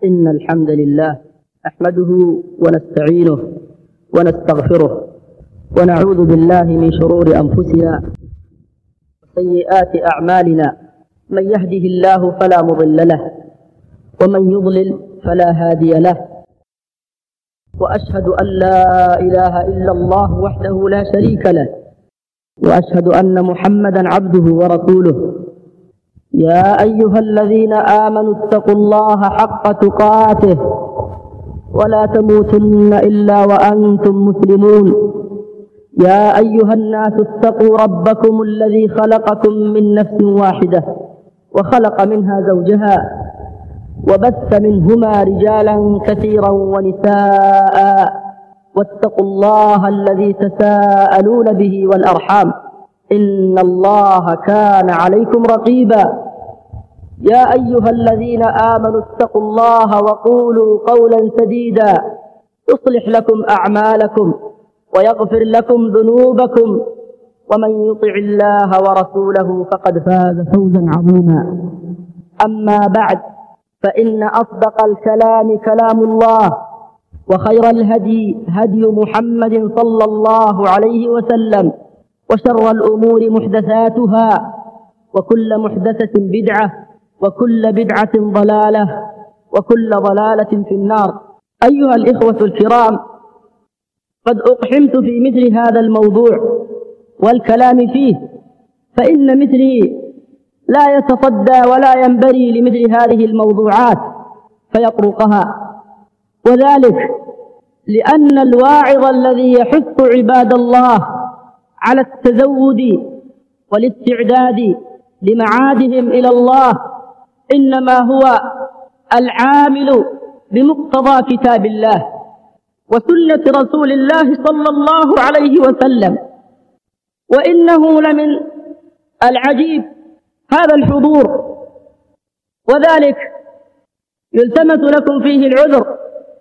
إن الحمد لله نحمده ونستعينه ونستغفره ونعوذ بالله من شرور أنفسنا وسيئات أعمالنا. من يهده الله فلا مضل له ومن يضلل فلا هادي له، وأشهد أن لا إله إلا الله وحده لا شريك له، وأشهد أن محمدا عبده ورسوله. يا أيها الذين آمنوا اتقوا الله حق تقاته ولا تموتن إلا وأنتم مسلمون. يا أيها الناس اتقوا ربكم الذي خلقكم من نفس واحدة وخلق منها زوجها وبث منهما رجالا كثيرا ونساء، واتقوا الله الذي تساءلون به والأرحام إن الله كان عليكم رقيبا. يا أيها الذين آمنوا اتقوا الله وقولوا قولا سديدا يصلح لكم أعمالكم ويغفر لكم ذنوبكم، ومن يطع الله ورسوله فقد فاز فوزا عظيما. أما بعد، فإن أصدق الكلام كلام الله، وخير الهدي هدي محمد صلى الله عليه وسلم، وشر الأمور محدثاتها، وكل محدثة بدعة، وكل بدعة ضلالة، وكل ضلالة في النار. أيها الإخوة الكرام، قد أقحمت في مثل هذا الموضوع والكلام فيه، فإن مثلي لا يتصدى ولا ينبري لمثل هذه الموضوعات فيطرقها، وذلك لأن الواعظ الذي يحث عباد الله على التزود والاستعداد لمعادهم إلى الله إنما هو العامل بمقتضى كتاب الله وسنة رسول الله صلى الله عليه وسلم. وإنه لمن العجيب هذا الحضور، وذلك يلتمس لكم فيه العذر،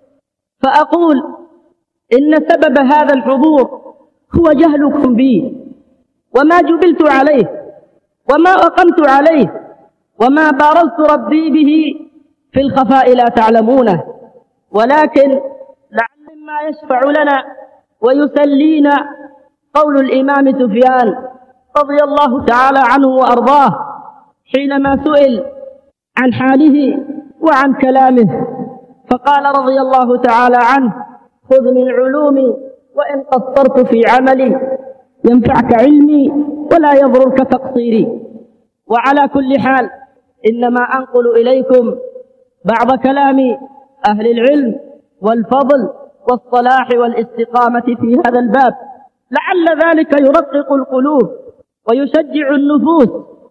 فأقول إن سبب هذا الحضور هو جهلكم بي وما جبلت عليه وما أقمت عليه وما بارزت ربي به في الخفاء لا تعلمونه، ولكن لعل ما يشفع لنا ويسلينا قول الإمام سفيان رضي الله تعالى عنه وأرضاه حينما سئل عن حاله وعن كلامه، فقال رضي الله تعالى عنه: خذ من علومي وإن قصرت في عملي، ينفعك علمي ولا يضرك تقصيري. وعلى كل حال، إنما أنقل إليكم بعض كلام أهل العلم والفضل والصلاح والاستقامة في هذا الباب، لعل ذلك يرقق القلوب ويشجع النفوس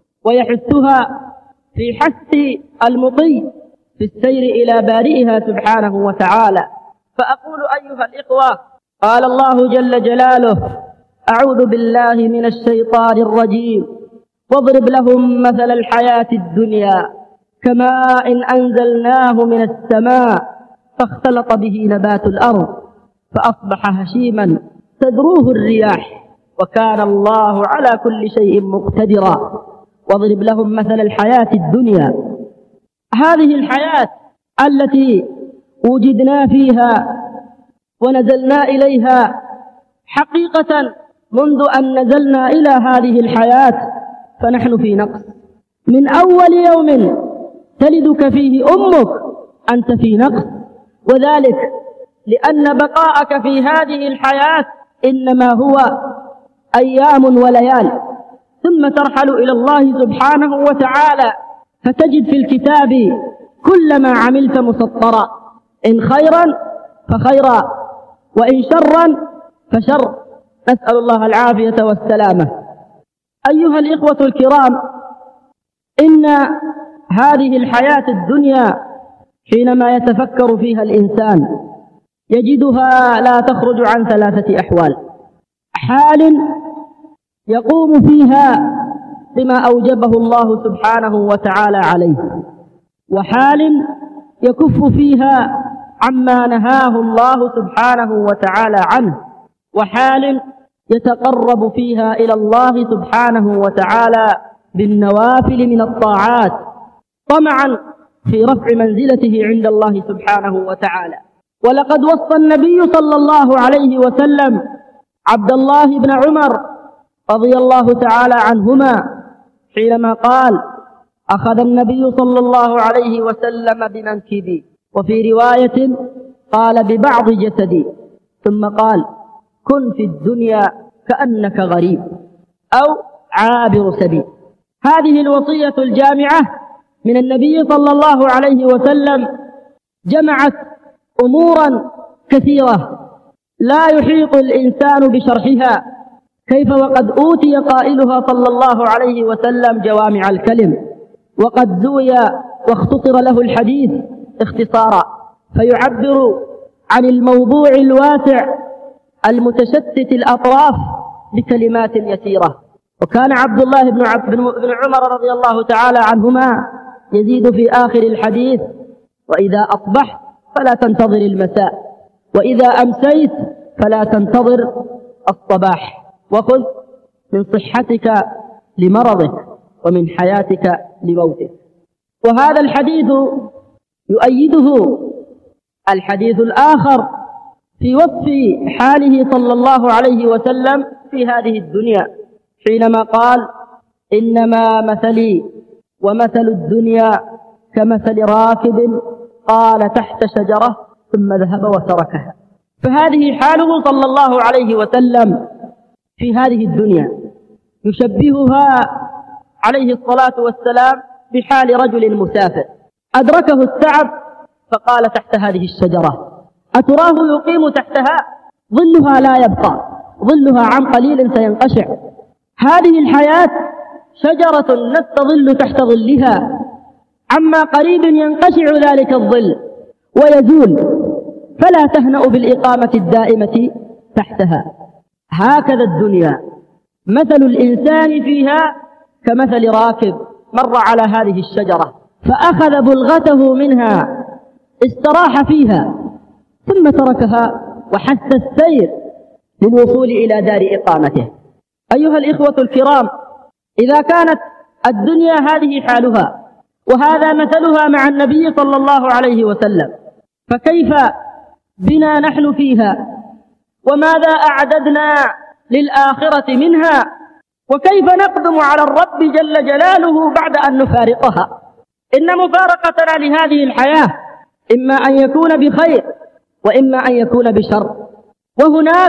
ويحثها في حث المضي في السير إلى بارئها سبحانه وتعالى. فأقول أيها الإخوة، قال الله جل جلاله: أعوذ بالله من الشيطان الرجيم، واضرب لهم مثل الحياة الدنيا كماء أنزلناه من السماء فاختلط به نبات الأرض فأصبح هشيما تذروه الرياح وكان الله على كل شيء مقتدرا. واضرب لهم مثل الحياة الدنيا، هذه الحياة التي وجدنا فيها ونزلنا إليها حقيقة. منذ أن نزلنا إلى هذه الحياة فنحن في نقص، من أول يوم تلدك فيه أمك أنت في نقص، وذلك لأن بقاءك في هذه الحياة إنما هو أيام وليال، ثم ترحل إلى الله سبحانه وتعالى فتجد في الكتاب كل ما عملت مسطرا، إن خيرا فخيرا وإن شرا فشر، نسأل الله العافية والسلامة. أيها الإخوة الكرام، إن هذه الحياة الدنيا حينما يتفكر فيها الإنسان يجدها لا تخرج عن ثلاثة أحوال: حال يقوم فيها بما أوجبه الله سبحانه وتعالى عليه، وحال يكف فيها عما نهاه الله سبحانه وتعالى عنه، وحال يتقرب فيها إلى الله سبحانه وتعالى بالنوافل من الطاعات طمعا في رفع منزلته عند الله سبحانه وتعالى. ولقد وصى النبي صلى الله عليه وسلم عبد الله بن عمر رضي الله تعالى عنهما حينما قال: أخذ النبي صلى الله عليه وسلم بمنكبي، وفي رواية قال ببعض جسدي، ثم قال: كن في الدنيا كأنك غريب أو عابر سبيل. هذه الوصية الجامعة من النبي صلى الله عليه وسلم جمعت أمورا كثيرة لا يحيط الإنسان بشرحها، كيف وقد أوتي قائلها صلى الله عليه وسلم جوامع الكلم، وقد زوي واختصر له الحديث اختصارا، فيعبر عن الموضوع الواسع المتشتت الأطراف بكلمات يسيرة. وكان عبد الله بن عمر رضي الله تعالى عنهما يزيد في آخر الحديث: وإذا أصبحت فلا تنتظر المساء، وإذا أمسيت فلا تنتظر الصباح، وخذ من صحتك لمرضك ومن حياتك لموتك. وهذا الحديث يؤيده الحديث الآخر في وصف حاله صلى الله عليه وسلم في هذه الدنيا، حينما قال: إنما مثلي ومثل الدنيا كمثل راكب قال تحت شجرة ثم ذهب وتركها. فهذه حاله صلى الله عليه وسلم في هذه الدنيا، يشبهها عليه الصلاة والسلام بحال رجل مسافر أدركه التعب فقال تحت هذه الشجرة، أتراه يقيم تحتها؟ ظلها لا يبقى، ظلها عن قليل سينقشع. هذه الحياة شجرة نستظل تحت ظلها، عما قريب ينقشع ذلك الظل ويزول، فلا تهنأ بالإقامة الدائمة تحتها. هكذا الدنيا، مثل الإنسان فيها كمثل راكب مر على هذه الشجرة فأخذ بلغته منها، استراح فيها ثم تركها وحث السير للوصول إلى دار إقامته. أيها الإخوة الكرام، إذا كانت الدنيا هذه حالها وهذا مثلها مع النبي صلى الله عليه وسلم، فكيف بنا نحن فيها؟ وماذا أعددنا للآخرة منها؟ وكيف نقدم على الرب جل جلاله بعد أن نفارقها؟ إن مفارقتنا لهذه الحياة إما أن يكون بخير وإما أن يكون بشر، وهناك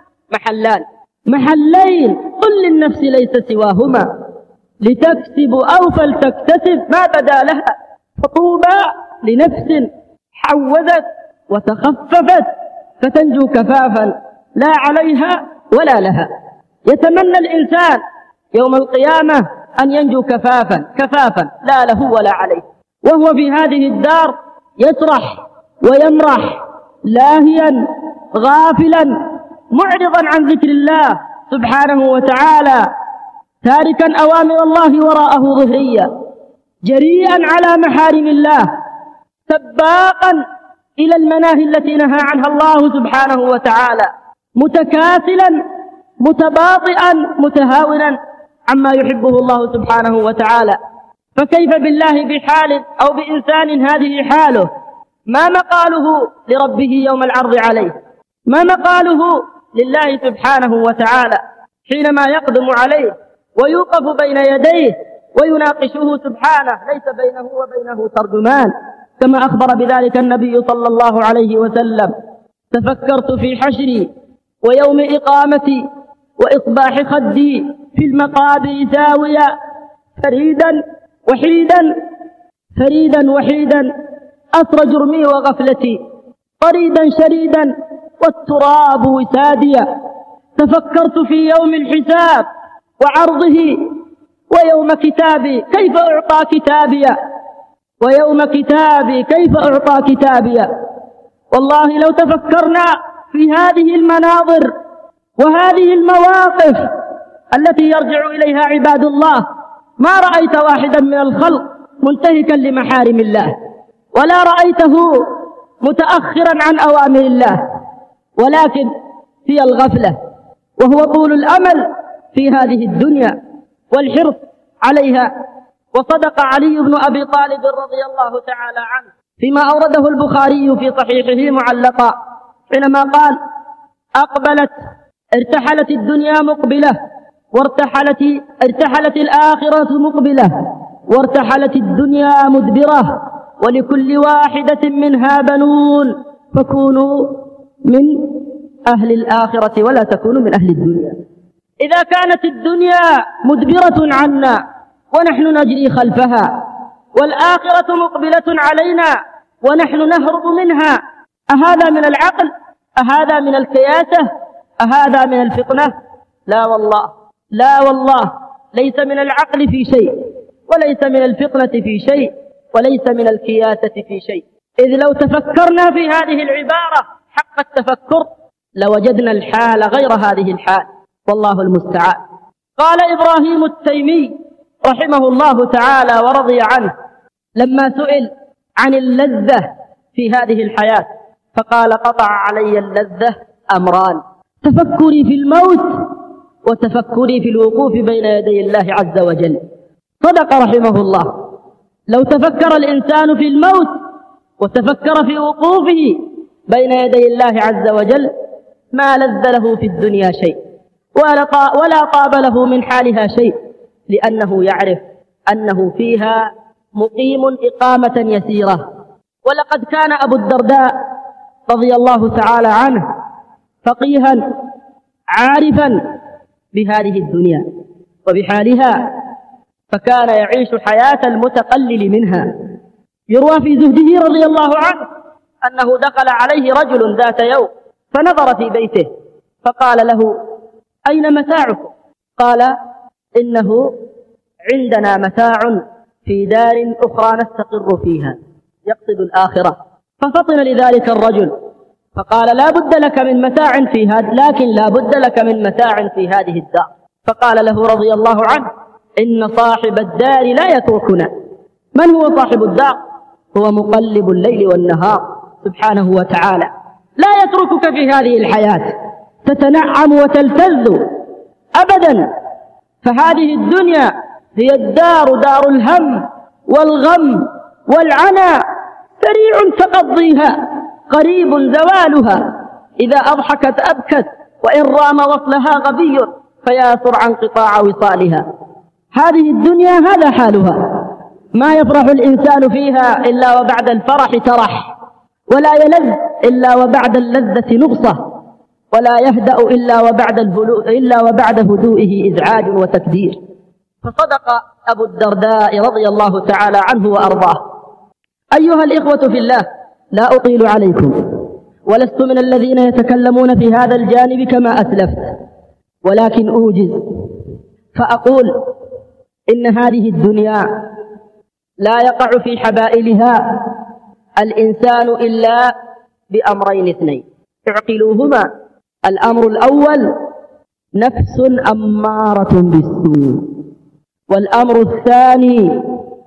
محلين قل للنفس ليس سواهما، لتكسب أو فلتكتسب ما بدا لها، فطوبى لنفس حوذت وتخففت فتنجو كفافا لا عليها ولا لها. يتمنى الإنسان يوم القيامة أن ينجو كفافا لا له ولا عليه، وهو في هذه الدار يسرح ويمرح لاهيا غافلا معرضا عن ذكر الله سبحانه وتعالى، تاركا أوامر الله وراءه ظهريا، جريئا على محارم الله، سباقا إلى المناهي التي نهى عنها الله سبحانه وتعالى، متكاسلا متباطئا متهاونا عما يحبه الله سبحانه وتعالى. فكيف بالله بحال أو بإنسان هذه حاله؟ ما مقاله لربه يوم العرض عليه؟ ما مقاله لله سبحانه وتعالى حينما يقدم عليه ويوقف بين يديه ويناقشه سبحانه ليس بينه وبينه ترجمان، كما أخبر بذلك النبي صلى الله عليه وسلم: تفكرت في حشري ويوم إقامتي وإصباح خدي في المقابر ثاويا، فريدا وحيدا أسر جرمي وغفلتي، طريدا شريدا والتراب وساديا. تفكرت في يوم الحساب وعرضه ويوم كتابي كيف أعطى كتابيا، ويوم كتابي كيف أعطى كتابيا. والله لو تفكرنا في هذه المناظر وهذه المواقف التي يرجع إليها عباد الله، ما رأيت واحدا من الخلق منتهكا لمحارم الله، ولا رأيته متأخرا عن أوامر الله، ولكن هي الغفلة وهو طول الأمل في هذه الدنيا والحرص عليها وصدق علي بن أبي طالب رضي الله تعالى عنه فيما أورده البخاري في صحيحه معلقا حينما قال: ارتحلت الدنيا مقبلة ارتحلت الآخرة مقبلة وارتحلت الدنيا مدبرة ولكل واحدة منها بنون فكونوا من أهل الآخرة ولا تكونوا من أهل الدنيا. إذا كانت الدنيا مدبرة عنا ونحن نجري خلفها والآخرة مقبلة علينا ونحن نهرب منها، أهذا من العقل؟ أهذا من الكياسة؟ أهذا من الفطنة؟ لا والله، لا والله، ليس من العقل في شيء، وليس من الفطنة في شيء، وليس من الكياسة في شيء. إذ لو تفكرنا في هذه العبارة حق التفكر لوجدنا الحال غير هذه الحال، والله المستعان. قال إبراهيم التيمي رحمه الله تعالى ورضي عنه لما سئل عن اللذة في هذه الحياة فقال: قطع علي اللذة أمران: تفكري في الموت وتفكري في الوقوف بين يدي الله عز وجل. صدق رحمه الله، لو تفكر الإنسان في الموت وتفكر في وقوفه بين يدي الله عز وجل ما لذ له في الدنيا شيء ولا طاب له من حالها شيء، لأنه يعرف أنه فيها مقيم إقامة يسيرة. ولقد كان أبو الدرداء رضي الله تعالى عنه فقيها عارفا بهذه الدنيا وبحالها، فكان يعيش حياة المتقلل منها. يروى في زهده رضي الله عنه أنه دخل عليه رجل ذات يوم فنظر في بيته فقال له: أين متاعكم؟ قال: إنه عندنا متاع في دار أخرى نستقر فيها، يقصد الآخرة. ففطن لذلك الرجل فقال: لا بد لك من متاع في هذا، لكن لا بد لك من متاع في هذه الدار. فقال له رضي الله عنه: إن صاحب الدار لا يتركنا. من هو صاحب الدار؟ هو مقلب الليل والنهار سبحانه وتعالى، لا يتركك في هذه الحياة تتنعم وتلتذ أبدا. فهذه الدنيا هي الدار، دار الهم والغم والعنى، سريع تقضيها قريب زوالها، إذا أضحكت أبكت وإن رام وصلها غبي فياسر عن قطاع وصالها. هذه الدنيا هذا حالها، ما يفرح الإنسان فيها إلا وبعد الفرح ترح، ولا يلذ إلا وبعد اللذة نغصة، ولا يهدأ إلا وبعد هدوئه إزعاج وتكدير. فصدق أبو الدرداء رضي الله تعالى عنه وأرضاه. أيها الإخوة في الله، لا أطيل عليكم، ولست من الذين يتكلمون في هذا الجانب كما أسلفت، ولكن أوجز فأقول إن هذه الدنيا لا يقع في حبائلها الإنسان إلا بأمرين اثنين اعقلوهما. الأمر الأول: نفس أمارة بالسوء، والأمر الثاني: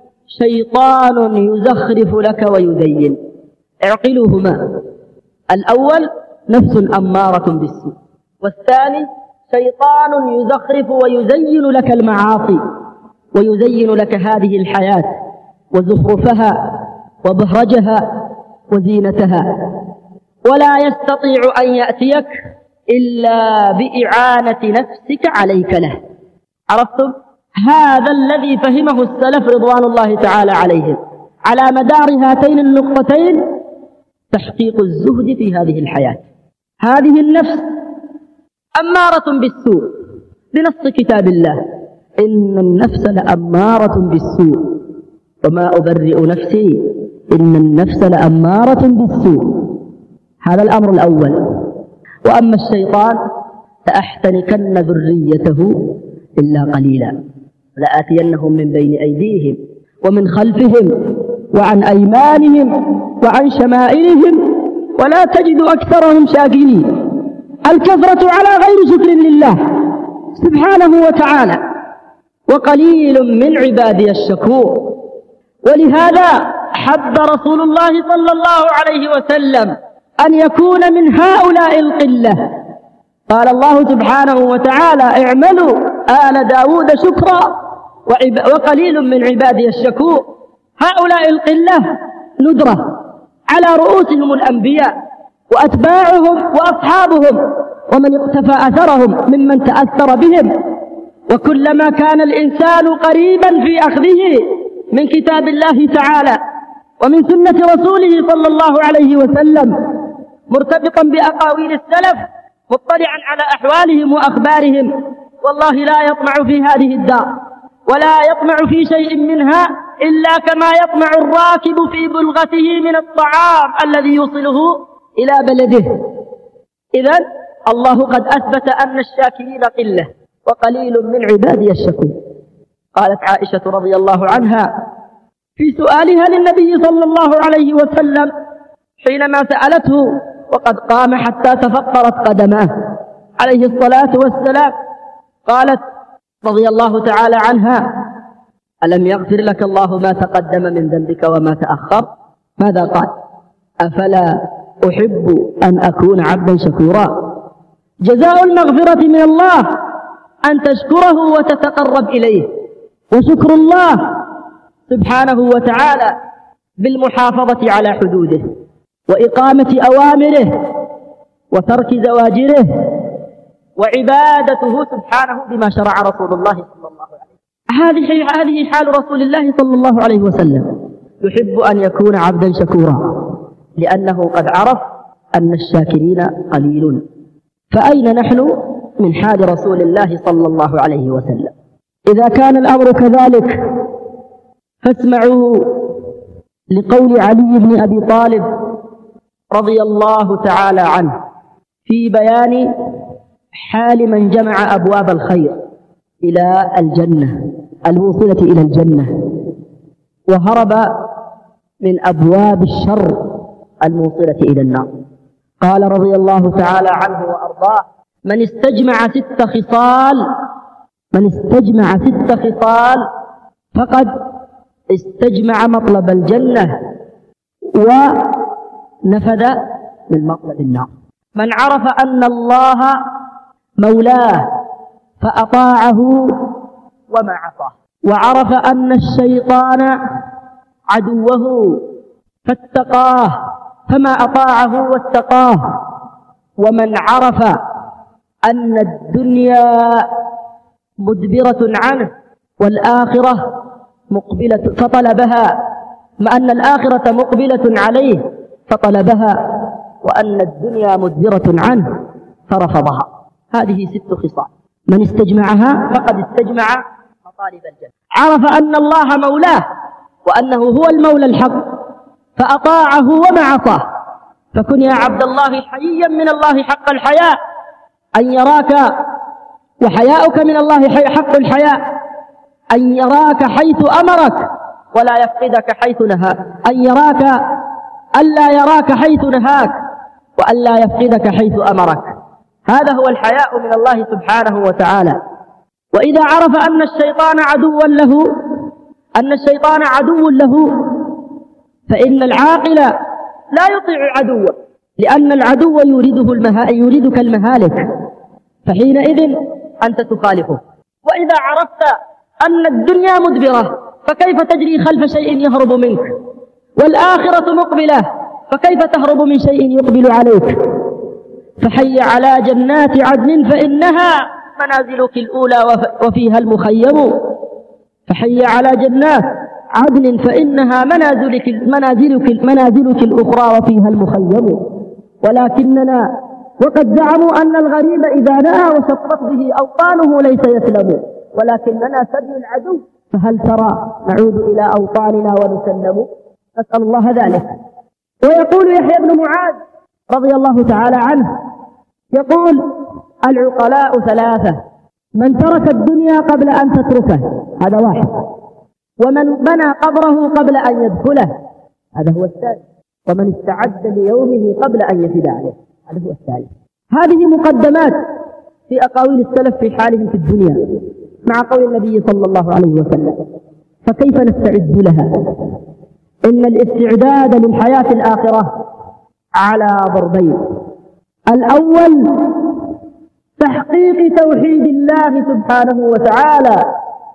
شيطان يزخرف لك ويزين. اعقلوهما: الأول نفس أمارة بالسوء، والثاني شيطان يزخرف ويزين لك المعاصي ويزين لك هذه الحياة وزخرفها وبهرجها وزينتها، ولا يستطيع أن يأتيك إلا بإعانة نفسك عليك له. عرفتم؟ هذا الذي فهمه السلف رضوان الله تعالى عليهم على مدار هاتين النقطتين: تحقيق الزهد في هذه الحياة. هذه النفس أمارة بالسوء بنص كتاب الله: إن النفس لأمارة بالسوء وما أبرئ نفسي إن النفس لأمارة بالسوء. هذا الأمر الأول. وأما الشيطان فأحتنكن ذريته إلا قليلا، لآتينهم من بين أيديهم ومن خلفهم وعن أيمانهم وعن شمائلهم ولا تجد أكثرهم شاكرين. الكثرة على غير شكر لله سبحانه وتعالى، وقليل من عبادي الشكور. ولهذا حب رسول الله صلى الله عليه وسلم أن يكون من هؤلاء القلة. قال الله سبحانه وتعالى: اعملوا آل داود شكرا وقليل من عبادي الشكور. هؤلاء القلة ندرة على رؤوسهم الأنبياء وأتباعهم وأصحابهم ومن اقتفى أثرهم ممن تأثر بهم. وكلما كان الإنسان قريبا في أخذه من كتاب الله تعالى ومن سنة رسوله صلى الله عليه وسلم، مرتبطا بأقاويل السلف، مطلعا على أحوالهم وأخبارهم، والله لا يطمع في هذه الدار ولا يطمع في شيء منها إلا كما يطمع الراكب في بلغته من الطعام الذي يوصله إلى بلده. إذن الله قد أثبت أن الشاكرين قلة وقليل من عبادي الشكور. قالت عائشة رضي الله عنها في سؤالها للنبي صلى الله عليه وسلم حينما سألته وقد قام حتى تفطرت قدماه عليه الصلاة والسلام، قالت رضي الله تعالى عنها: ألم يغفر لك الله ما تقدم من ذنبك وما تأخر؟ ماذا قال؟ أفلا أحب أن أكون عبدا شكورا. جزاء المغفرة من الله أن تشكره وتتقرب إليه، وشكر الله سبحانه وتعالى بالمحافظة على حدوده وإقامة أوامره وترك زواجره وعبادته سبحانه بما شرع رسول الله صلى الله عليه وسلم. هذه حال رسول الله صلى الله عليه وسلم، يحب أن يكون عبدا شكورا لأنه قد عرف أن الشاكرين قليل. فأين نحن من حال رسول الله صلى الله عليه وسلم؟ إذا كان الأمر كذلك فاسمعوا لقول علي بن أبي طالب رضي الله تعالى عنه في بيان حال من جمع أبواب الخير إلى الجنة الموصلة إلى الجنة وهرب من أبواب الشر الموصلة إلى النار. قال رضي الله تعالى عنه وأرضاه: من استجمع ست خصال فقد استجمع مطلب الجنة ونفذ من مطلب النار. من عرف أن الله مولاه فأطاعه وما عصاه، وعرف أن الشيطان عدوه فاتقاه فما أطاعه واتقاه، ومن عرف أن الدنيا مدبرة عنه والآخرة مقبلة فطلبها، مع أن الآخرة مقبلة عليه فطلبها، وأن الدنيا مدبرة عنه فرفضها. هذه 6 خصال من استجمعها فقد استجمع مطالب الجنة. عرف أن الله مولاه وأنه هو المولى الحق فأطاعه وما عصاه. فكن يا عبد الله حييا من الله حق الحياء، أن يراك وحياؤك من الله حق الحياء، أن يراك حيث أمرك ولا يفقدك حيث نهاك، أن يراك ألا يراك حيث نهاك وألا يفقدك حيث أمرك. هذا هو الحياء من الله سبحانه وتعالى. وإذا عرف أن الشيطان عدو له فإن العاقل لا يطيع عدوه، لأن العدو يريدك المهالك، فحينئذ أنت تخالفه. وإذا عرفت أن الدنيا مدبرة فكيف تجري خلف شيء يهرب منك، والآخرة مقبلة فكيف تهرب من شيء يقبل عليك؟ فحي على جنات عدن فإنها منازلك الأولى وفيها المخيم. فحي على جنات عدن فإنها منازلك الأخرى وفيها المخيم. ولكننا وقد زعموا أن الغريب إذا نأى وشطت به أوطانه ليس يسلم، ولكننا سبي العدو، فهل ترى نعود إلى أوطاننا ونسلم؟ نسأل الله ذلك. ويقول يحيى بن معاذ رضي الله تعالى عنه، يقول: العقلاء 3: من ترك الدنيا قبل أن تتركه، هذا واحد، ومن بنى قبره قبل أن يدخله، هذا هو الثاني، ومن استعد ليومه قبل أن يفد عليه، هذا هو الثالث. هذه مقدمات في أقاويل السلف في حالهم في الدنيا مع قول النبي صلى الله عليه وسلم، فكيف نستعد لها؟ إن الاستعداد للحياة الآخرة على ضربين: الأول تحقيق توحيد الله سبحانه وتعالى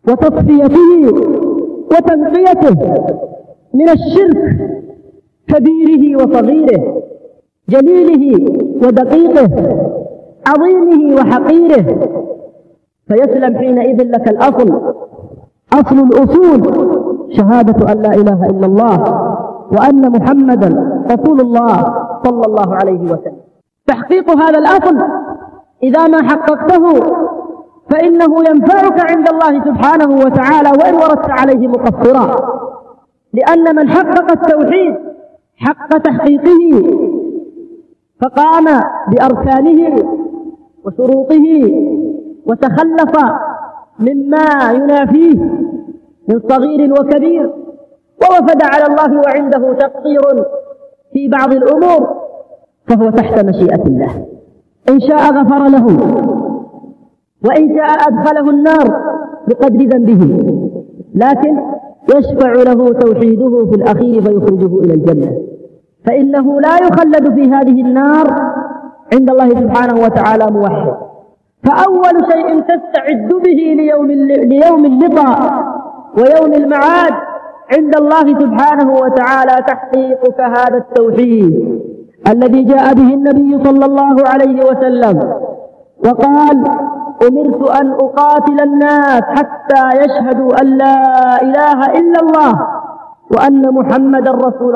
وتصفيته وتنقيته من الشرك كبيره وصغيره، جليله ودقيقه، عظيمه وحقيره، فيسلم حينئذ لك الأصل، أصل الأصول، شهادة أن لا إله إلا الله وأن محمدا رسول الله صلى الله عليه وسلم. تحقيق هذا الأصل إذا ما حققته فإنه ينفعك عند الله سبحانه وتعالى وإن وردت عليه مقصرا، لأن من حقق التوحيد حق تحقيقه فقام بأركانه وشروطه وتخلف مما ينافيه من صغير وكبير، ووفد على الله وعنده تقصير في بعض الأمور فهو تحت مشيئة الله، إن شاء غفر له وإن شاء أدخله النار بقدر ذنبه، لكن يشفع له توحيده في الأخير فيخرجه إلى الجنة، فإنه لا يخلد في هذه النار عند الله سبحانه وتعالى موحد. فأول شيء تستعد به ليوم اللقاء ويوم المعاد عند الله سبحانه وتعالى تحقيقك هذا التوحيد الذي جاء به النبي صلى الله عليه وسلم وقال: أمرت أن أقاتل الناس حتى يشهدوا أن لا إله إلا الله وأن محمدا رسول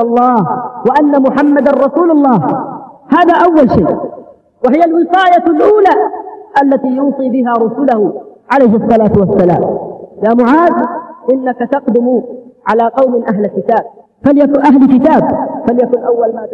الله. هذا أول شيء، وهي الوصاية الأولى التي يوصي بها رسله عليه الصلاة والسلام. يا معاذ إنك تقدم على قوم أهل كتاب، فليكن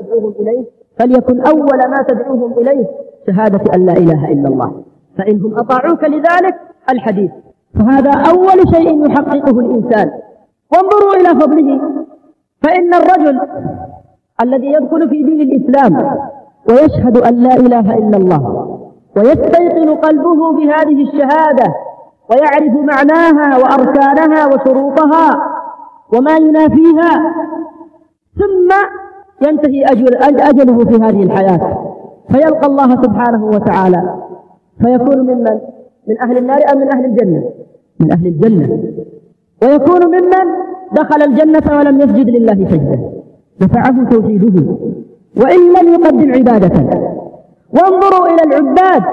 أول ما تدعوهم إليه شهادة أن لا إله إلا الله، فإنهم أطاعوك لذلك الحديث. فهذا أول شيء يحققه الإنسان. وانظروا إلى فضله، فإن الرجل الذي يدخل في دين الإسلام ويشهد أن لا إله إلا الله ويستيقن قلبه بهذه الشهادة ويعرف معناها وأركانها وشروطها وما ينافيها، ثم ينتهي أجله في هذه الحياة فيلقى الله سبحانه وتعالى، فيكون من أهل النار أم من أهل الجنة؟ من أهل الجنة، ويكون ممن دخل الجنة ولم يسجد لله سجدة، نفعه توحيده وإن لم يقدم عبادة. وانظروا إلى العباد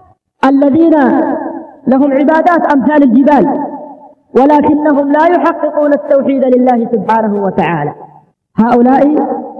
الذين لهم عبادات أمثال الجبال ولكنهم لا يحققون التوحيد لله سبحانه وتعالى، هؤلاء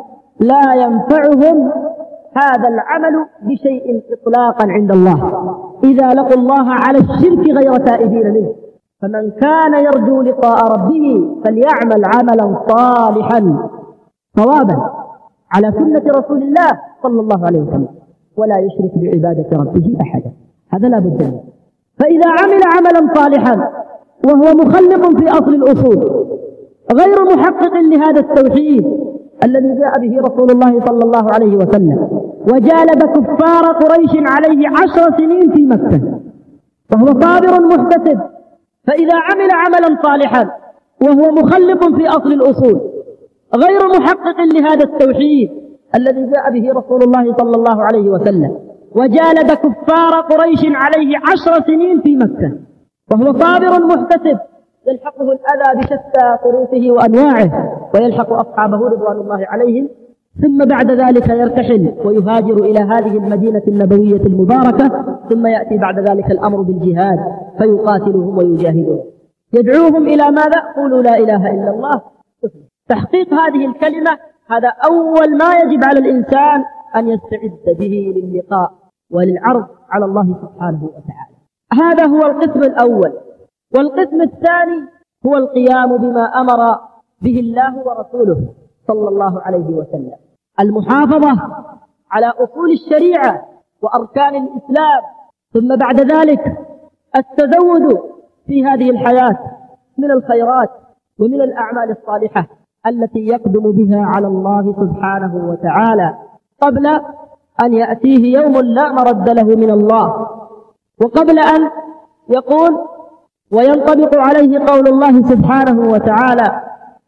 لا ينفعهم هذا العمل بشيء إطلاقا عند الله إذا لقوا الله على الشرك غير تائبين منه. فمن كان يرجو لقاء ربه فليعمل عملا صالحا صوابا على سنة رسول الله صلى الله عليه وسلم ولا يشرك بعبادة ربه أحدا، هذا لا بد منه. فإذا عمل عملا صالحا وهو مخلق في أصل الأصول غير محقق لهذا التوحيد الذي جاء به رسول الله صلى الله عليه وسلم وجالب كفار قريش عليه 10 سنين في مكة وهو صابر محتسب، فإذا عمل عملا صالحا وهو مخلق في أصل الأصول غير محقق لهذا التوحيد الذي جاء به رسول الله صلى الله عليه وسلم وجالب كفار قريش عليه 10 سنين في مكة وهو صابر محتسب، يلحقه الأذى بشتى طروفه وأنواعه ويلحق أصحابه رضوان الله عليهم، ثم بعد ذلك يرتحل ويهاجر إلى هذه المدينة النبوية المباركة، ثم يأتي بعد ذلك الأمر بالجهاد فيقاتلهم ويجاهدون، يدعوهم إلى ماذا؟ قولوا لا إله إلا الله. تحقيق هذه الكلمة هذا أول ما يجب على الإنسان أن يستعد به للقاء وللعرض على الله سبحانه وتعالى. هذا هو القسم الأول. والقسم الثاني هو القيام بما أمر به الله ورسوله صلى الله عليه وسلم، المحافظة على أصول الشريعة وأركان الإسلام، ثم بعد ذلك التزود في هذه الحياة من الخيرات ومن الأعمال الصالحة التي يقدم بها على الله سبحانه وتعالى قبل أن يأتيه يوم لا مرد له من الله، وقبل أن يقول وينطبق عليه قول الله سبحانه وتعالى: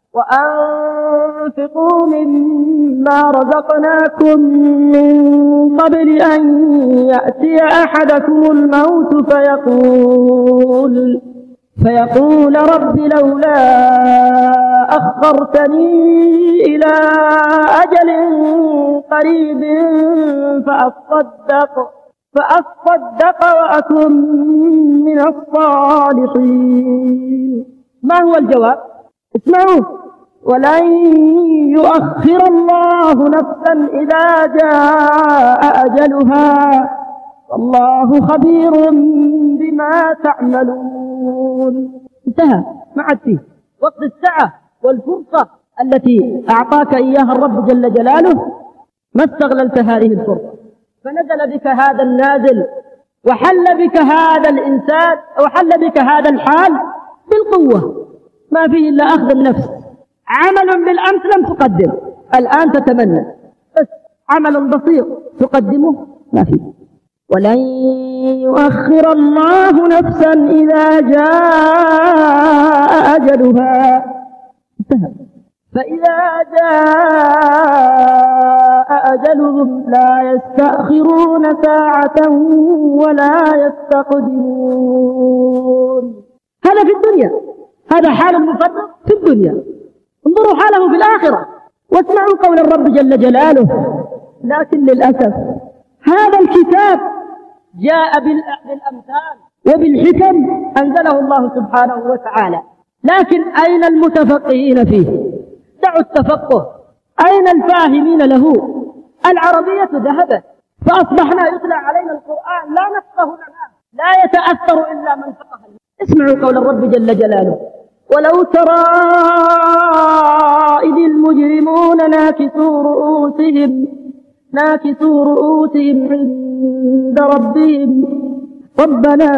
وأنفقوا مما رزقناكم من قبل أن يأتي أحدكم الموت فيقول رب لولا أخرتني إلى أجل قريب فأصدق وأكن من الصالحين. ما هو الجواب؟ اسمعوا: ولن يؤخر الله نفسا إذا جاء أجلها والله خبير بما تعملون. انتهى، ما عاد فيه وقت الساعة والفرصة التي أعطاك إياها الرب جل جلاله ما استغللت هذه الفرصة، فنزل بك هذا النازل وحل بك هذا الإنسان وحل بك هذا الحال بالقوة، ما فيه إلا أخذ النفس. عمل بالأمس لم تقدم، الآن تتمنى، بس عمل بسيط تقدمه ما فيه. ولن يؤخر الله نفسا إذا جاء أجلها. انتهى. فإذا جاء أجلهم لا يستأخرون ساعة ولا يستقدمون. هذا في الدنيا، هذا حال مفرط في الدنيا. انظروا حاله في الآخرة واسمعوا قول الرب جل جلاله. لكن للأسف هذا الكتاب جاء بالأمثال وبالحكم أنزله الله سبحانه وتعالى، لكن أين المتفقهين فيه؟ دعوا التفقه، أين الفاهمين له؟ العربية ذهبت فأصبحنا يتلى علينا القرآن لا نفقه منه، لا يتأثر إلا من فقه. اسمعوا قول الرب جل جلاله: ولو ترى إذ المجرمون ناكسوا رؤوسهم عند ربهم ربنا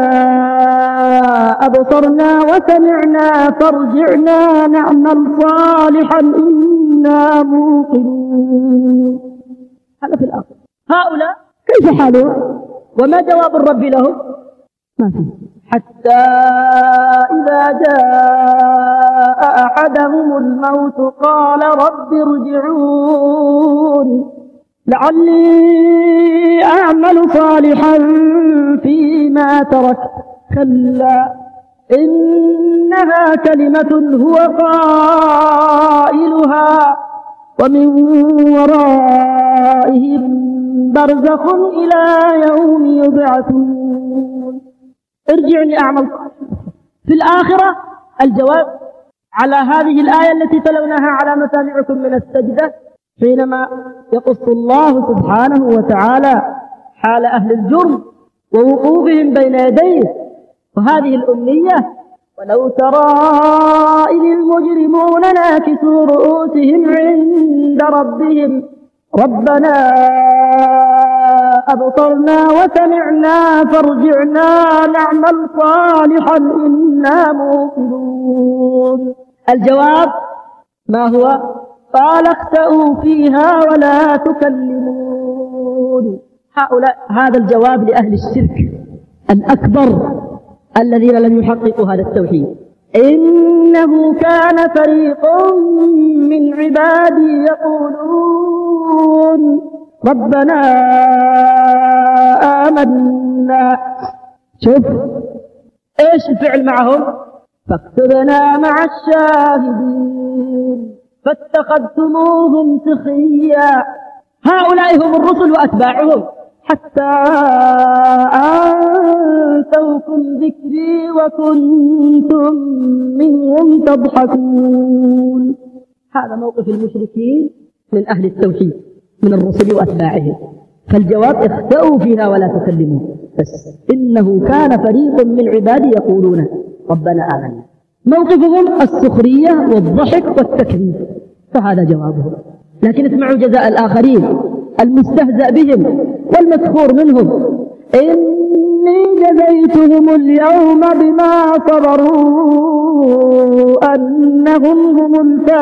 أبصرنا وسمعنا فارجعنا نعمل صالحا إنا موقنون. هذا في الآخر. هؤلاء كيف حالهم؟ وما جواب الرب لهم؟ ما فيه. حتى إذا جاء أحدهم الموت قال رب ارجعون لعلي أعمل صالحا فيما تركت كلا إنها كلمة هو قائلها ومن ورائهم برزخ إلى يوم يبعثون. ارجعني أعمل صالحا. في الآخرة الجواب على هذه الآية التي تلوناها على مسامعكم من السجدة، حينما يقص الله سبحانه وتعالى حال أهل الجرم ووقوفهم بين يديه، وهذه الأمنية: ولو ترى إذ المجرمون ناكسوا رؤوسهم عند ربهم ربنا أبصرنا وسمعنا فارجعنا نعمل صالحا إنا موقنون. الجواب ما هو؟ قال اخسئوا فيها ولا تكلمون. هؤلاء هذا الجواب لأهل الشرك الأكبر الذين لم يحققوا هذا التوحيد. إنه كان فريق من عبادي يقولون ربنا آمنا. شوف ايش الفعل معهم؟ فاكتبنا مع الشاهدين فاتخذتموهم سخريا. هؤلاء هم الرسل وأتباعهم، حتى أنسوكم ذكري وكنتم منهم تضحكون. هذا موقف المشركين من أهل التوحيد من الرسل وأتباعهم. فالجواب: اخسئوا فيها ولا تكلموا. بس إنه كان فريق من عبادي يقولون ربنا آمنا. موقفهم السخرية والضحك والتكذيب، فهذا جوابهم. لكن اسمعوا جزاء الآخرين المستهزأ بهم والمسخور منهم: إني جزيتهم اليوم بما صبروا أنهم هم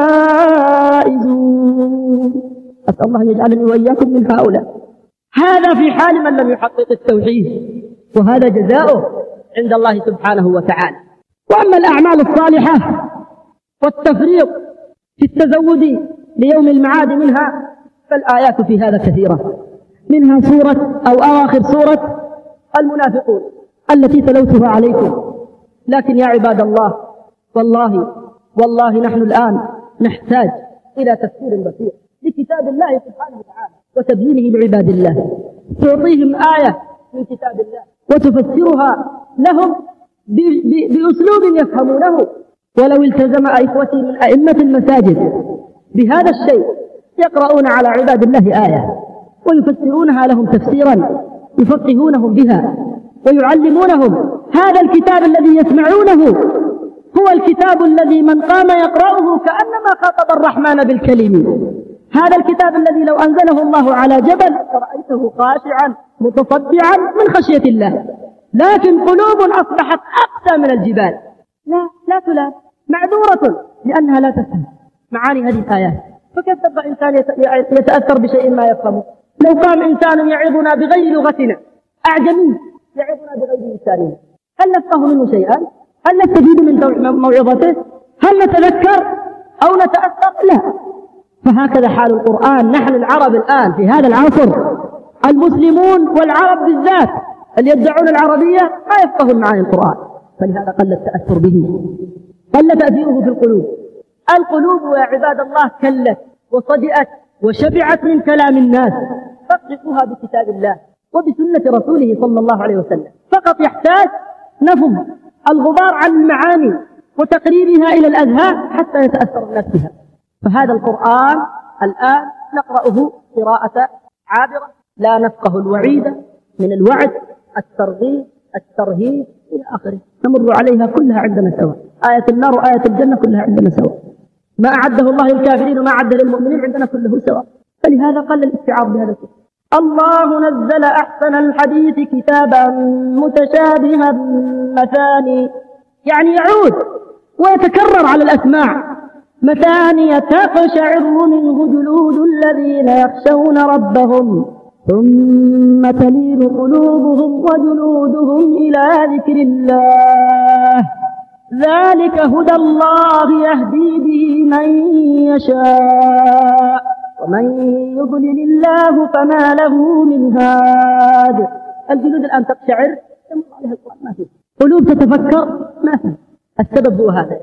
الفائزون. أسأل الله يجعلني وإياكم من هؤلاء. هذا في حال من لم يحقق التوحيد، وهذا جزاؤه عند الله سبحانه وتعالى. وأما الأعمال الصالحة والتفريط في التزود ليوم المعاد منها فالآيات في هذا كثيرة، منها سورة أو أواخر سورة المنافقون التي تلوتها عليكم. لكن يا عباد الله، والله نحن الآن نحتاج إلى تفسير بسيط لكتاب الله سبحانه وتعالى وتبيينه لعباد الله. تعطيهم آية من كتاب الله وتفسرها لهم بأسلوب يفهمونه. ولو التزم إخوتي من أئمة المساجد بهذا الشيء يقرؤون على عباد الله آية ويفسرونها لهم تفسيرا يفقهونهم بها ويعلمونهم هذا الكتاب الذي يسمعونه هو الكتاب الذي من قام يقرأه كأنما خاطب الرحمن بالكلم. هذا الكتاب الذي لو أنزله الله على جبل رأيته خاشعا متصدعا من خشية الله، لكن قلوب أصبحت أقسى من الجبال لا تلام، معذورة لأنها لا تفهم معاني هذه الآيات. فكيف تبقى إنسان يتأثر بشيء ما يفهمه؟ لو قام إنسان يعظنا بغير لغتنا، أعجمي يعظنا بغير لساننا، هل نفقه منه شيئا؟ هل نستفيد من موعظته؟ هل نتذكر أو نتأثر؟ لا. فهكذا حال القرآن. نحن العرب الآن في هذا العصر، المسلمون والعرب بالذات اللي يدعون العربية ما يفقهون معاني القرآن، فلهذا قل التأثر به، قل تأثيره في القلوب. القلوب يا عباد الله كلت وصدئت وشبعت من كلام الناس، فاقرئوها بكتاب الله وبسنة رسوله صلى الله عليه وسلم. فقط يحتاج نفض الغبار عن المعاني وتقريبها إلى الأذهان حتى يتأثر الناس بها. فهذا القرآن الآن نقرأه قراءة عابرة، لا نفقه الوعيد من الوعد، الترغيب، الترهيب إلى آخره، نمر عليها كلها عندنا سواء. آية النار وآية الجنة كلها عندنا سواء، ما أعده الله للكافرين وما أعده للمؤمنين عندنا كله سواء. فلهذا قل الاستيعاب بهذا الشيء. الله نزل أحسن الحديث كتابا متشابها مثاني، يعني يعود ويتكرر على الأسماع، مثاني تقشعر منه جلود الذين يخشون ربهم ثم تلين قلوبهم وجلودهم إلى ذكر الله، ذلك هدى الله يهدي به من يشاء ومن يضلل الله فما له من هاد. الجلود الآن تقشعر، ما في قلوب تتفكر، ما في. السبب هو هذا.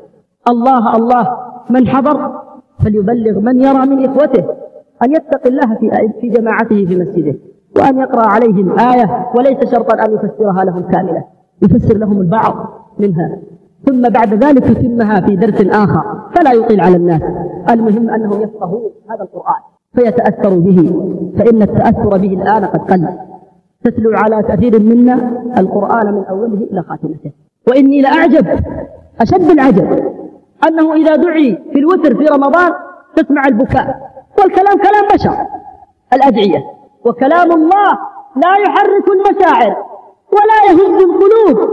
الله من حضر فليبلغ من يرى من إخوته أن يتقي الله في جماعته في مسجده، وأن يقرأ عليهم آية، وليس شرطا أن يفسرها لهم كاملة، يفسر لهم البعض منها، ثم بعد ذلك يتمها في درس آخر فلا يطيل على الناس. المهم أنهم يفقهوا هذا القرآن فيتأثروا به، فإن التأثر به الآن قد قل. تتلو على كثير منا القرآن من أوله إلى خاتمته، وإني لأعجب أشد العجب أنه إذا دعي في الوتر في رمضان تسمع البكاء، والكلام كلام بشر، الأدعية، وكلام الله لا يحرك المشاعر ولا يهز القلوب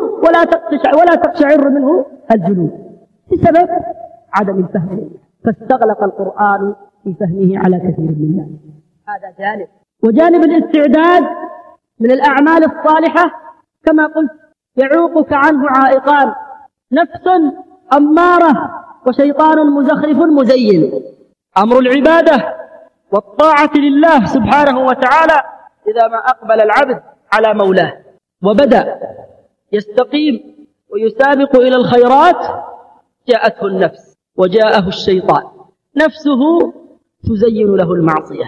ولا تقشعر منه الجلود، بسبب عدم الفهم، فاستغلق القرآن في فهمه على كثير منا. هذا جانب. وجانب الاستعداد من الأعمال الصالحة كما قلت يعوقك عنه عائقان: نفس أمارة وشيطان مزخرف مزين. أمر العبادة والطاعة لله سبحانه وتعالى إذا ما أقبل العبد على مولاه وبدأ يستقيم ويسابق إلى الخيرات، جاءته النفس وجاءه الشيطان. نفسه تزين له المعصية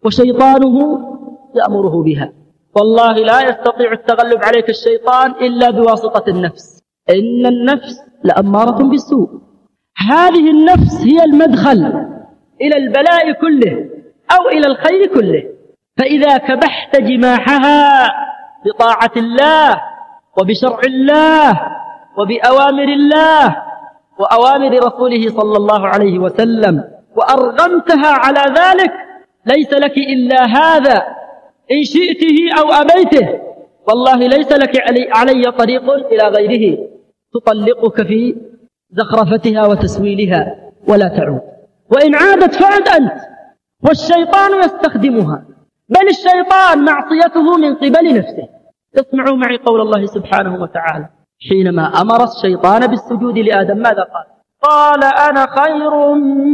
وشيطانه يأمره بها. والله لا يستطيع التغلب عليك الشيطان إلا بواسطة النفس، إن النفس لأمارة بالسوء. هذه النفس هي المدخل إلى البلاء كله أو إلى الخير كله، فإذا كبحت جماحها بطاعة الله وبشرع الله وبأوامر الله وأوامر رسوله صلى الله عليه وسلم وأرغمتها على ذلك، ليس لك إلا هذا إن شئته أو أبيته، والله ليس لك علي طريق إلى غيره، تطلقك في زخرفتها وتسويلها ولا تعود، وإن عادت فعد أنت، والشيطان يستخدمها، بل الشيطان معصيته من قبل نفسه. اسمعوا معي قول الله سبحانه وتعالى حينما أمر الشيطان بالسجود لآدم، ماذا قال؟ قال أنا خير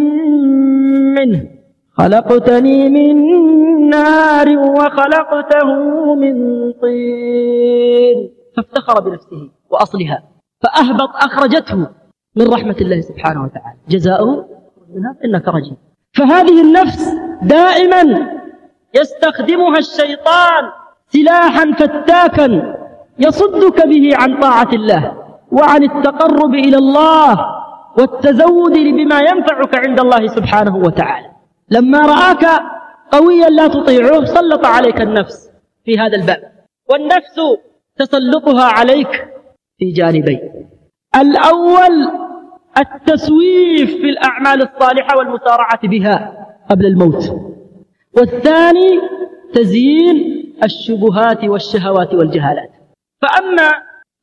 منه خلقتني من نار وخلقته من طين، فافتخر بنفسه وأصلها. فأهبط أخرجته من رحمة الله سبحانه وتعالى، جزاؤه منها إنك رجيم. فهذه النفس دائما يستخدمها الشيطان سلاحا فتاكا يصدك به عن طاعة الله وعن التقرب إلى الله والتزود بما ينفعك عند الله سبحانه وتعالى. لما رآك قويا لا تطيعه سلط عليك النفس في هذا الباب، والنفس تسلطها عليك في جانبين: الأول التسويف في الأعمال الصالحة والمسارعة بها قبل الموت، والثاني تزيين الشبهات والشهوات والجهالات. فأما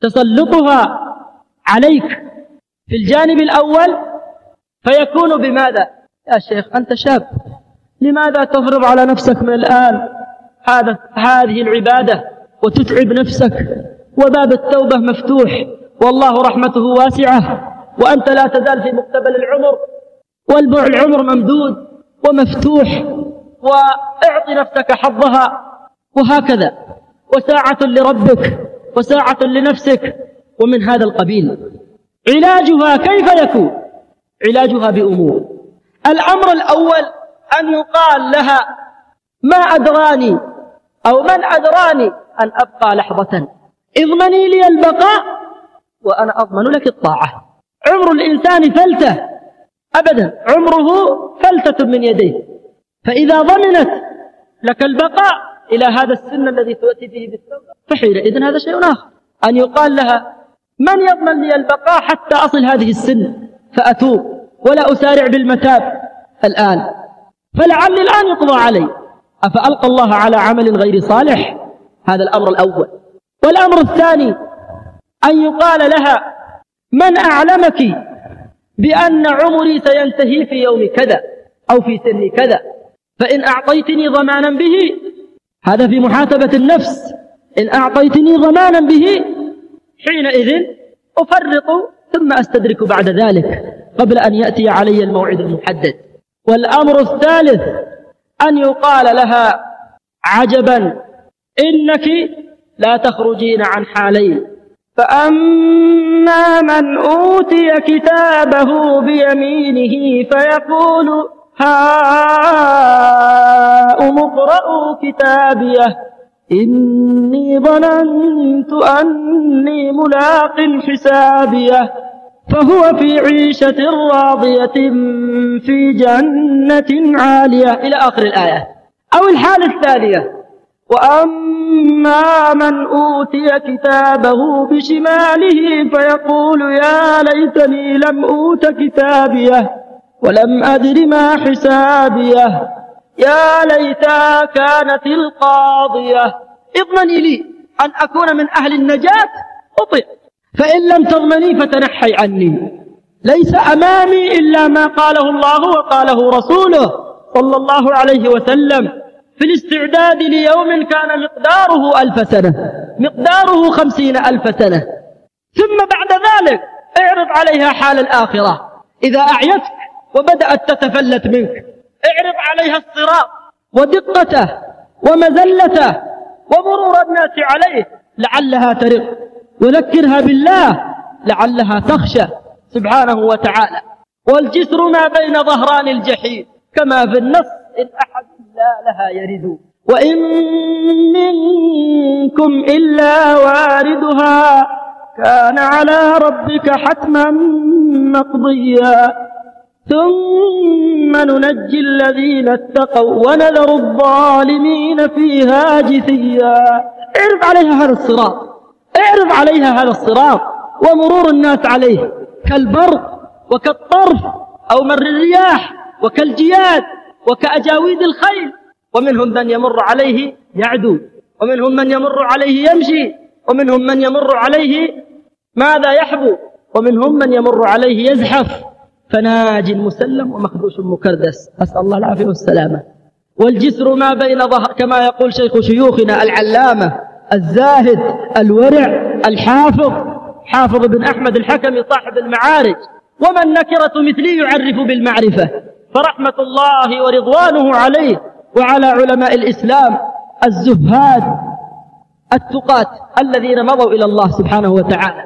تسلطها عليك في الجانب الأول فيكون بماذا؟ يا شيخ أنت شاب، لماذا تفرض على نفسك من الآن هذه العبادة وتتعب نفسك؟ وباب التوبة مفتوح والله رحمته واسعة، وأنت لا تزال في مقتبل العمر، والعمر ممدود ومفتوح، واعط نفسك حظها، وهكذا، وساعة لربك وساعة لنفسك ومن هذا القبيل. علاجها كيف يكون؟ علاجها بأمور. الأمر الأول أن يقال لها: ما أدراني أو من أدراني أن أبقى لحظة، اضمني لي البقاء وأنا أضمن لك الطاعة. عمر الإنسان فلتة أبدا، عمره فلتة من يديه، فإذا ضمنت لك البقاء إلى هذا السن الذي تؤتي فيه بالتوبة فحينئذ هذا شيء آخر. أن يقال لها: من يضمن لي البقاء حتى أصل هذه السن فأتوب ولا أسارع بالمتاب الآن، فلعلي الآن يقضى علي، أفألقى الله على عمل غير صالح؟ هذا الأمر الأول. والأمر الثاني أن يقال لها: من أعلمك بأن عمري سينتهي في يوم كذا أو في سن كذا، فإن أعطيتني ضمانا به، هذا في محاسبة النفس، إن أعطيتني ضمانا به حينئذ أفرط ثم أستدرك بعد ذلك قبل أن يأتي علي الموعد المحدد. والأمر الثالث أن يقال لها: عجبا إنك لا تخرجين عن حالين، فأما من أوتي كتابه بيمينه فيقول: هاؤم اقرءوا كتابيه إني ظننت أني ملاق حسابيه فهو في عيشة راضية في جنة عالية، إلى آخر الآية. أو الحالة الثانية: وأما من أوتي كتابه بشماله فيقول: يا ليتني لم أوت كتابيه ولم أدر ما حسابيه يا ليتها كانت القاضية. اضمني لي أن أكون من أهل النجاة أطيع، فإن لم تضمني فتنحي عني. ليس أمامي إلا ما قاله الله وقاله رسوله صلى الله عليه وسلم في الاستعداد ليوم كان مقداره 1000 سنة، مقداره 50,000 سنة. ثم بعد ذلك اعرض عليها حال الآخرة إذا أعيتك وبدأت تتفلت منك، اعرض عليها الصراط ودقته ومزلته ومرور الناس عليه لعلها ترق، وذكرها بالله لعلها تخشى سبحانه وتعالى. والجسر ما بين ظهران الجحيم كما في النص: إن أحد إلا لها يرد وإن منكم إلا واردها كان على ربك حتما مقضيا ثم ننجي الذين اتقوا ونذر الظالمين فيها جثيا. اعرض عليها هذا الصراط، اعرض عليها هذا الصراط ومرور الناس عليه كالبرق وكالطرف أو مر الرياح وكالجياد وكأجاويد الخيل، ومنهم من يمر عليه يعدو، ومنهم من يمر عليه يمشي، ومنهم من يمر عليه ماذا يحبو، ومنهم من يمر عليه يزحف، فناج مسلم ومخدوش مكردس، أسأل الله العافية والسلامة. والجسر ما بين ظهر، كما يقول شيخ شيوخنا العلامة الزاهد الورع الحافظ حافظ بن أحمد الحكمي صاحب المعارج: وما النكرة مثلي يعرف بالمعرفة. فرحمة الله ورضوانه عليه وعلى علماء الإسلام الزهاد التقاة الذين مضوا إلى الله سبحانه وتعالى.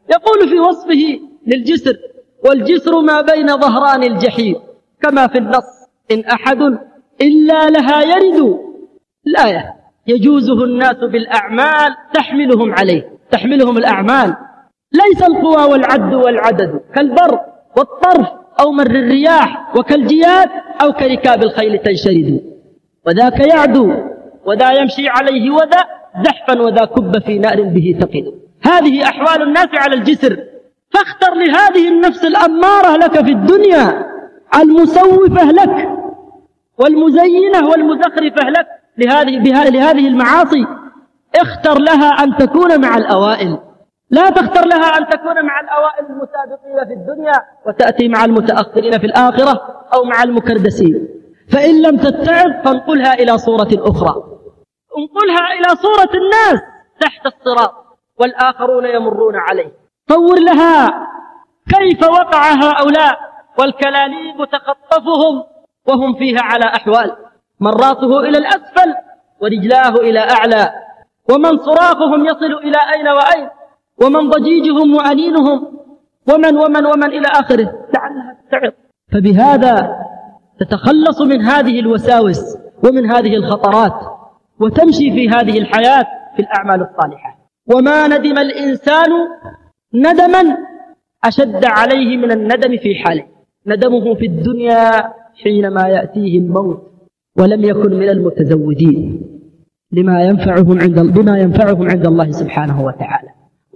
يقول في وصفه للجسر: والجسر ما بين ظهران الجحيم، كما في النص: إن أحد إلا لها يرد. الآية: يجوزه الناس بالأعمال تحملهم عليه، تحملهم الأعمال، ليس القوى والعد والعدد، كالبر والطرف أو مر الرياح، وكالجياد أو كركاب الخيل تنشرد. وذاك يعدو وذا يمشي عليه وذا زحفا، وذا كب في نار به تقد. هذه أحوال الناس على الجسر، فاختر لهذه النفس الأمارة لك في الدنيا، المسوفة لك والمزينة والمزخرفة لك لهذه المعاصي، اختر لها أن تكون مع الأوائل، لا تختر لها أن تكون مع الأوائل المسابقين في الدنيا وتأتي مع المتأخرين في الآخرة أو مع المكردسين. فإن لم تتعظ فانقلها إلى صورة أخرى، انقلها إلى صورة الناس تحت الصراط والآخرون يمرون عليه. صور لها كيف وقع هؤلاء والكلاليب تخطفهم وهم فيها على أحوال، من راسه إلى الأسفل ورجلاه إلى أعلى، ومن صراخهم يصل إلى أين وأين، ومن ضجيجهم وأنينهم، ومن إلى آخره، لعلها تتعظ. فبهذا تتخلص من هذه الوساوس ومن هذه الخطرات، وتمشي في هذه الحياة في الأعمال الصالحة. وما ندم الإنسان ندما أشد عليه من الندم في حاله، ندمه في الدنيا حينما يأتيه الموت ولم يكن من المتزودين بما ينفعهم عند الله سبحانه وتعالى.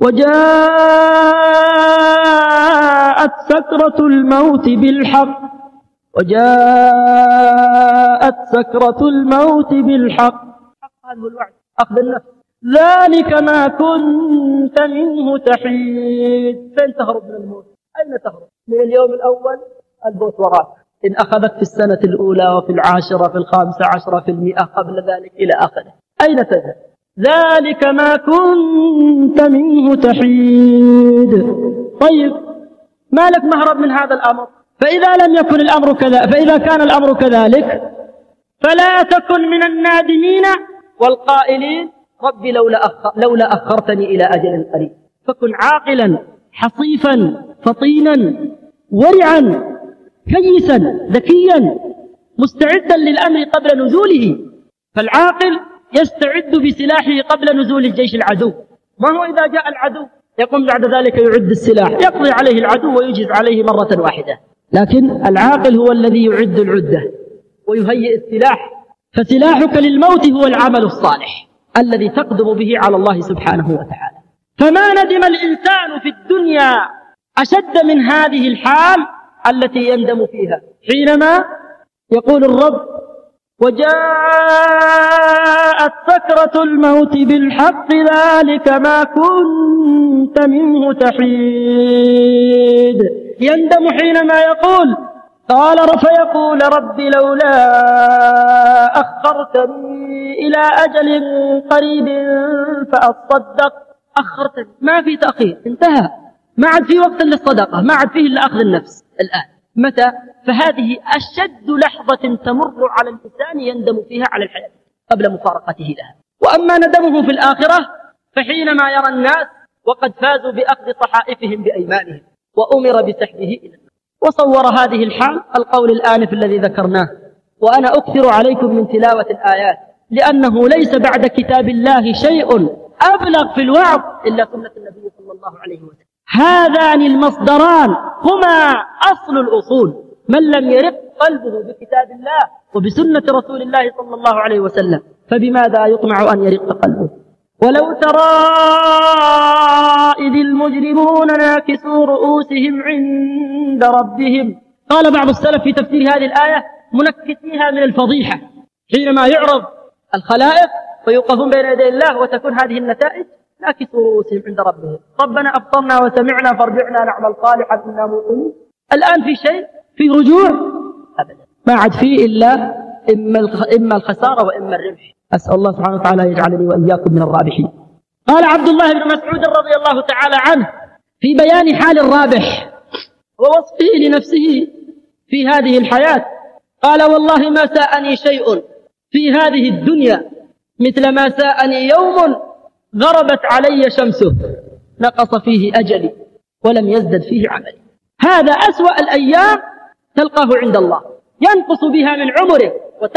وجاءت سكرة الموت بالحق، وجاءت سكرة الموت بالحق، هذا هو الوعد، أخذ النفس. ذلك ما كنت منه تحيد. فين تهرب من الموت؟ أين تهرب؟ من اليوم الأول الموت وراك، إن أخذت في السنة الأولى وفي العاشرة في الخامسة عشرة في 100 قبل ذلك إلى آخره، أين تذهب؟ ذلك ما كنت منه تحيد. طيب، ما لك مهرب من هذا الأمر؟ فإذا كان الأمر كذلك فلا تكن من النادمين والقائلين: ربي لولا أخرتني إلى أجل قريب. فكن عاقلا حصيفا فطينا ورعا كيسا ذكيا مستعدا للأمر قبل نزوله. فالعاقل يستعد بسلاحه قبل نزول الجيش العدو، ما هو إذا جاء العدو يقوم بعد ذلك يعد السلاح، يقضي عليه العدو ويجهز عليه مرة واحدة. لكن العاقل هو الذي يعد العدة ويهيئ السلاح. فسلاحك للموت هو العمل الصالح الذي تقدم به على الله سبحانه وتعالى. فما ندم الإنسان في الدنيا أشد من هذه الحال التي يندم فيها، حينما يقول الرب: وجاءت سكرة الموت بالحق ذلك ما كنت منه تحيد. يندم حينما يقول فيقول: ربي لولا أخرتني إلى أجل قريب فأصدق. أخرتني، ما في تأخير، انتهى، ما عاد في وقت للصدقة، ما عاد فيه إلا أخذ النفس الآن. متى؟ فهذه أشد لحظة تمر على الإنسان يندم فيها على الحياة قبل مفارقته لها. وأما ندمه في الآخرة فحينما يرى الناس وقد فازوا بأخذ صحائفهم بأيمانهم وأمر بسحبه إلى النار. وصور هذه الحال القول الآنف الذي ذكرناه. وأنا أكثر عليكم من تلاوة الآيات، لأنه ليس بعد كتاب الله شيء أبلغ في الوعظ إلا سنة النبي صلى الله عليه وسلم. هذان المصدران هما أصل الأصول. من لم يرق قلبه بكتاب الله وبسنة رسول الله صلى الله عليه وسلم فبماذا يطمع أن يرق قلبه؟ ولو ترى إذ المجرمون ناكسوا رؤوسهم عند ربهم. قال بعض السلف في تفسير هذه الآية: منكسيها من الفضيحة، حينما يعرض الخلائق ويوقفون بين يدي الله وتكون هذه النتائج: ناكسوا رؤوسهم عند ربهم، ربنا أبصرنا وسمعنا فارجعنا نعمل صالحا إنا موقنون. الآن في شيء؟ في رجوع؟ أبدا، ما عاد فيه إلا إما الخسارة وإما الربح. أسأل الله سبحانه وتعالى يجعلني وإياكم من الرابحين. قال عبد الله بن مسعود رضي الله تعالى عنه في بيان حال الرابح ووصفه لنفسه في هذه الحياة، قال: والله ما ساءني شيء في هذه الدنيا مثل ما ساءني يوم غربت علي شمسه نقص فيه أجلي ولم يزدد فيه عمله. هذا أسوأ الأيام تلقاه عند الله، ينقص بها من عمره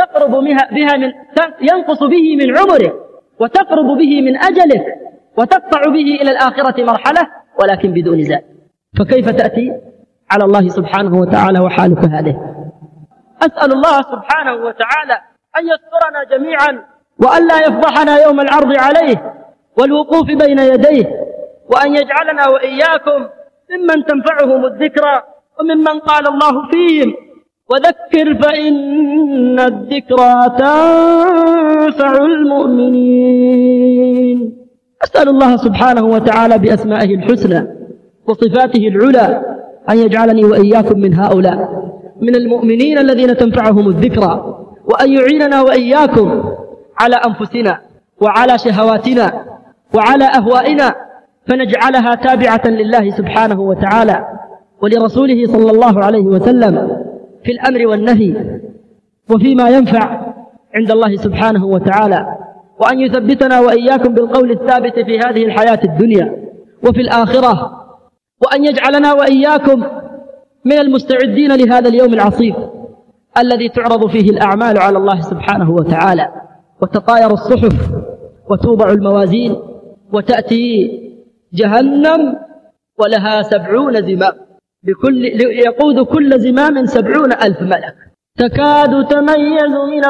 ينقص به من عمره وتقرب به من أجله وتقطع به إلى الآخرة مرحلة، ولكن بدون زاد. فكيف تأتي على الله سبحانه وتعالى وحالك هذه؟ أسأل الله سبحانه وتعالى أن يسترنا جميعا وأن لا يفضحنا يوم العرض عليه والوقوف بين يديه، وأن يجعلنا وإياكم ممن تنفعهم الذكرى وممن قال الله فيهم: وذكر فإن الذكرى تنفع المؤمنين. أسأل الله سبحانه وتعالى بأسمائه الحسنى وصفاته العلى أن يجعلني وإياكم من هؤلاء، من المؤمنين الذين تنفعهم الذكرى، وأن يعيننا وإياكم على أنفسنا وعلى شهواتنا وعلى أهوائنا، فنجعلها تابعة لله سبحانه وتعالى ولرسوله صلى الله عليه وسلم في الأمر والنهي وفيما ينفع عند الله سبحانه وتعالى، وأن يثبتنا وإياكم بالقول الثابت في هذه الحياة الدنيا وفي الآخرة، وأن يجعلنا وإياكم من المستعدين لهذا اليوم العصيب الذي تعرض فيه الأعمال على الله سبحانه وتعالى وتطاير الصحف وتوضع الموازين وتأتي جهنم ولها 70 زمام، يقود كل زمام 70,000 ملك، تكاد تميز من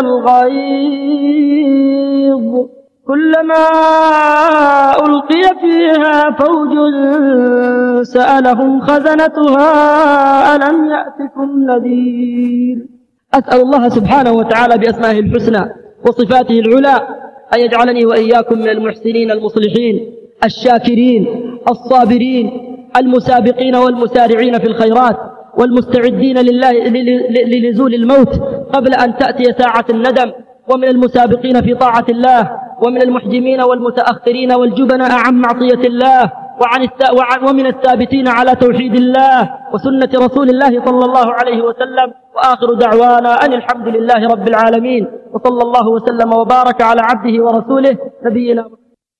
الغيظ كلما ألقي فيها فوج سألهم خزنتها ألم يأتكم نذير. أسأل الله سبحانه وتعالى بأسمائه الحسنى وصفاته العلى أن يجعلني وإياكم من المحسنين المصلحين الشاكرين الصابرين المسابقين والمسارعين في الخيرات والمستعدين لنزول الموت قبل أن تأتي ساعة الندم، ومن المسابقين في طاعة الله، ومن المحجمين والمتأخرين والجبناء عن معصية الله، ومن الثابتين على توحيد الله وسنة رسول الله صلى الله عليه وسلم. وآخر دعوانا أن الحمد لله رب العالمين، وصلى الله وسلم وبارك على عبده ورسوله نبينا